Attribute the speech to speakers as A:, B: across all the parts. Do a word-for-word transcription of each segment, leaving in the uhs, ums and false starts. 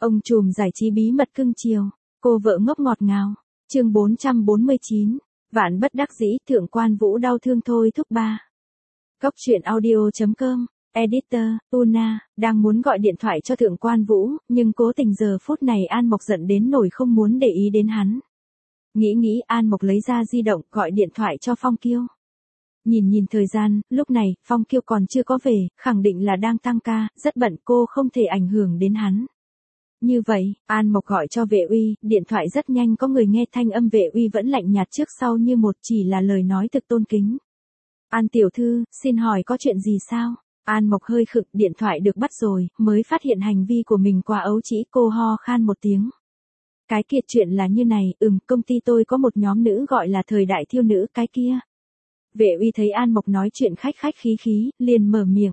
A: Ông trùm giải trí bí mật cưng chiều, cô vợ ngốc ngọt ngào. Chương bốn trăm bốn mươi chín, vạn bất đắc dĩ, Thượng Quan Vũ đau thương thôi thúc ba. Cốc truyện audio chấm com, Editor, Una, đang muốn gọi điện thoại cho Thượng Quan Vũ, nhưng cố tình giờ phút này An Mộc giận đến nỗi không muốn để ý đến hắn. Nghĩ nghĩ An Mộc lấy ra di động gọi điện thoại cho Phong Kiêu. Nhìn nhìn thời gian, lúc này, Phong Kiêu còn chưa có về, khẳng định là đang tăng ca, rất bận, cô không thể ảnh hưởng đến hắn. Như vậy, An Mộc gọi cho Vệ Uy, điện thoại rất nhanh có người nghe, thanh âm Vệ Uy vẫn lạnh nhạt trước sau như một, chỉ là lời nói thực tôn kính. An tiểu thư, xin hỏi có chuyện gì sao? An Mộc hơi khựng, điện thoại được bắt rồi, mới phát hiện hành vi của mình quá ấu trĩ, cô ho khan một tiếng. Cái kia chuyện là như này, ừm, công ty tôi có một nhóm nữ gọi là thời đại thiêu nữ, cái kia. Vệ Uy thấy An Mộc nói chuyện khách khách khí khí, liền mở miệng.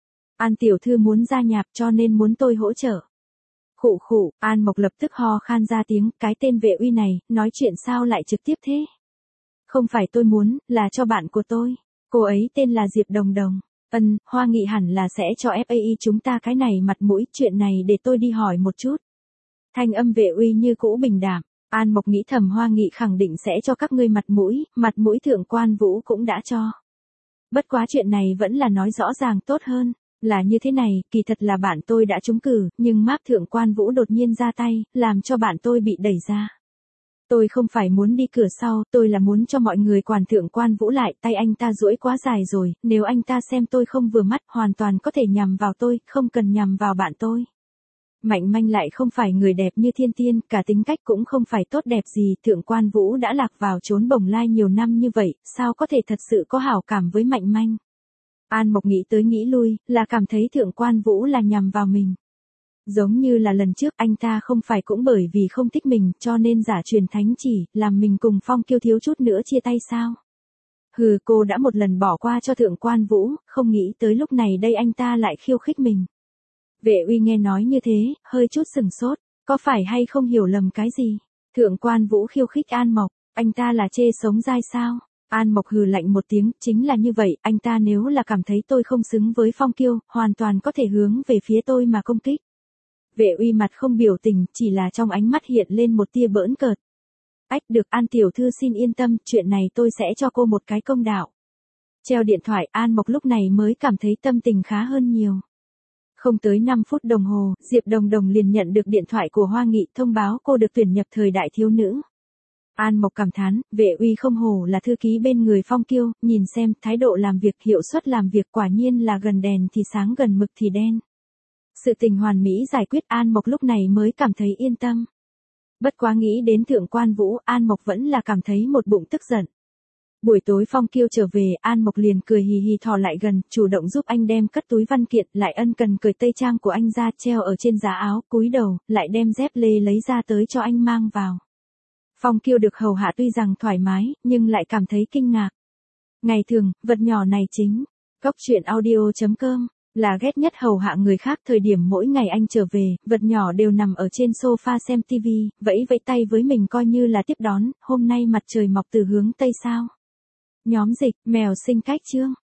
A: An tiểu thư muốn gia nhập cho nên muốn tôi hỗ trợ. Khụ khụ, An Mộc lập tức ho khan ra tiếng, cái tên Vệ Uy này, nói chuyện sao lại trực tiếp thế? Không phải tôi muốn, là cho bạn của tôi. Cô ấy tên là Diệp Đồng Đồng. Ân, Hoa Nghị hẳn là sẽ cho ép a i chúng ta cái này mặt mũi, chuyện này để tôi đi hỏi một chút. Thanh âm Vệ Uy như cũ bình đạm. An Mộc nghĩ thầm Hoa Nghị khẳng định sẽ cho các ngươi mặt mũi, mặt mũi Thượng Quan Vũ cũng đã cho. Bất quá chuyện này vẫn là nói rõ ràng tốt hơn, là như thế này, kỳ thật là bạn tôi đã trúng cử, nhưng Mác Thượng Quan Vũ đột nhiên ra tay, làm cho bạn tôi bị đẩy ra. Tôi không phải muốn đi cửa sau, tôi là muốn cho mọi người quản Thượng Quan Vũ lại, tay anh ta duỗi quá dài rồi, nếu anh ta xem tôi không vừa mắt, hoàn toàn có thể nhằm vào tôi, không cần nhằm vào bạn tôi. Mạnh Manh lại không phải người đẹp như thiên tiên, cả tính cách cũng không phải tốt đẹp gì, Thượng Quan Vũ đã lạc vào chốn bồng lai nhiều năm như vậy, sao có thể thật sự có hảo cảm với Mạnh Manh. An Mộc nghĩ tới nghĩ lui, là cảm thấy Thượng Quan Vũ là nhằm vào mình. Giống như là lần trước anh ta không phải cũng bởi vì không thích mình cho nên giả truyền thánh chỉ, làm mình cùng Phong Kiêu thiếu chút nữa chia tay sao. Hừ, cô đã một lần bỏ qua cho Thượng Quan Vũ, không nghĩ tới lúc này đây anh ta lại khiêu khích mình. Vệ Uy nghe nói như thế, hơi chút sừng sốt, có phải hay không hiểu lầm cái gì? Thượng Quan Vũ khiêu khích An Mộc, anh ta là chê sống dai sao? An Mộc hừ lạnh một tiếng, chính là như vậy, anh ta nếu là cảm thấy tôi không xứng với Phong Kiêu, hoàn toàn có thể hướng về phía tôi mà công kích. Vệ Uy mặt không biểu tình, chỉ là trong ánh mắt hiện lên một tia bỡn cợt. Ách, được, An tiểu thư xin yên tâm, chuyện này tôi sẽ cho cô một cái công đạo. Treo điện thoại, An Mộc lúc này mới cảm thấy tâm tình khá hơn nhiều. Không tới năm phút đồng hồ, Diệp Đồng Đồng liền nhận được điện thoại của Hoa Nghị thông báo cô được tuyển nhập thời đại thiếu nữ. An Mộc cảm thán, Vệ Uy không hổ là thư ký bên người Phong Kiêu, nhìn xem, thái độ làm việc, hiệu suất làm việc quả nhiên là gần đèn thì sáng gần mực thì đen. Sự tình hoàn mỹ giải quyết, An Mộc lúc này mới cảm thấy yên tâm. Bất quá nghĩ đến Thượng Quan Vũ, An Mộc vẫn là cảm thấy một bụng tức giận. Buổi tối Phong Kiêu trở về, An Mộc liền cười hì hì thò lại gần, chủ động giúp anh đem cất túi văn kiện, lại ân cần cởi tây trang của anh ra treo ở trên giá áo, cúi đầu, lại đem dép lê lấy ra tới cho anh mang vào. Phong Kiêu được hầu hạ tuy rằng thoải mái, nhưng lại cảm thấy kinh ngạc. Ngày thường, vật nhỏ này chính, cốc truyện audio chấm com, là ghét nhất hầu hạ người khác, thời điểm mỗi ngày anh trở về, vật nhỏ đều nằm ở trên sofa xem tivi, vẫy vẫy tay với mình coi như là tiếp đón, hôm nay mặt trời mọc từ hướng Tây sao. Nhóm dịch, mèo sinh cách chương.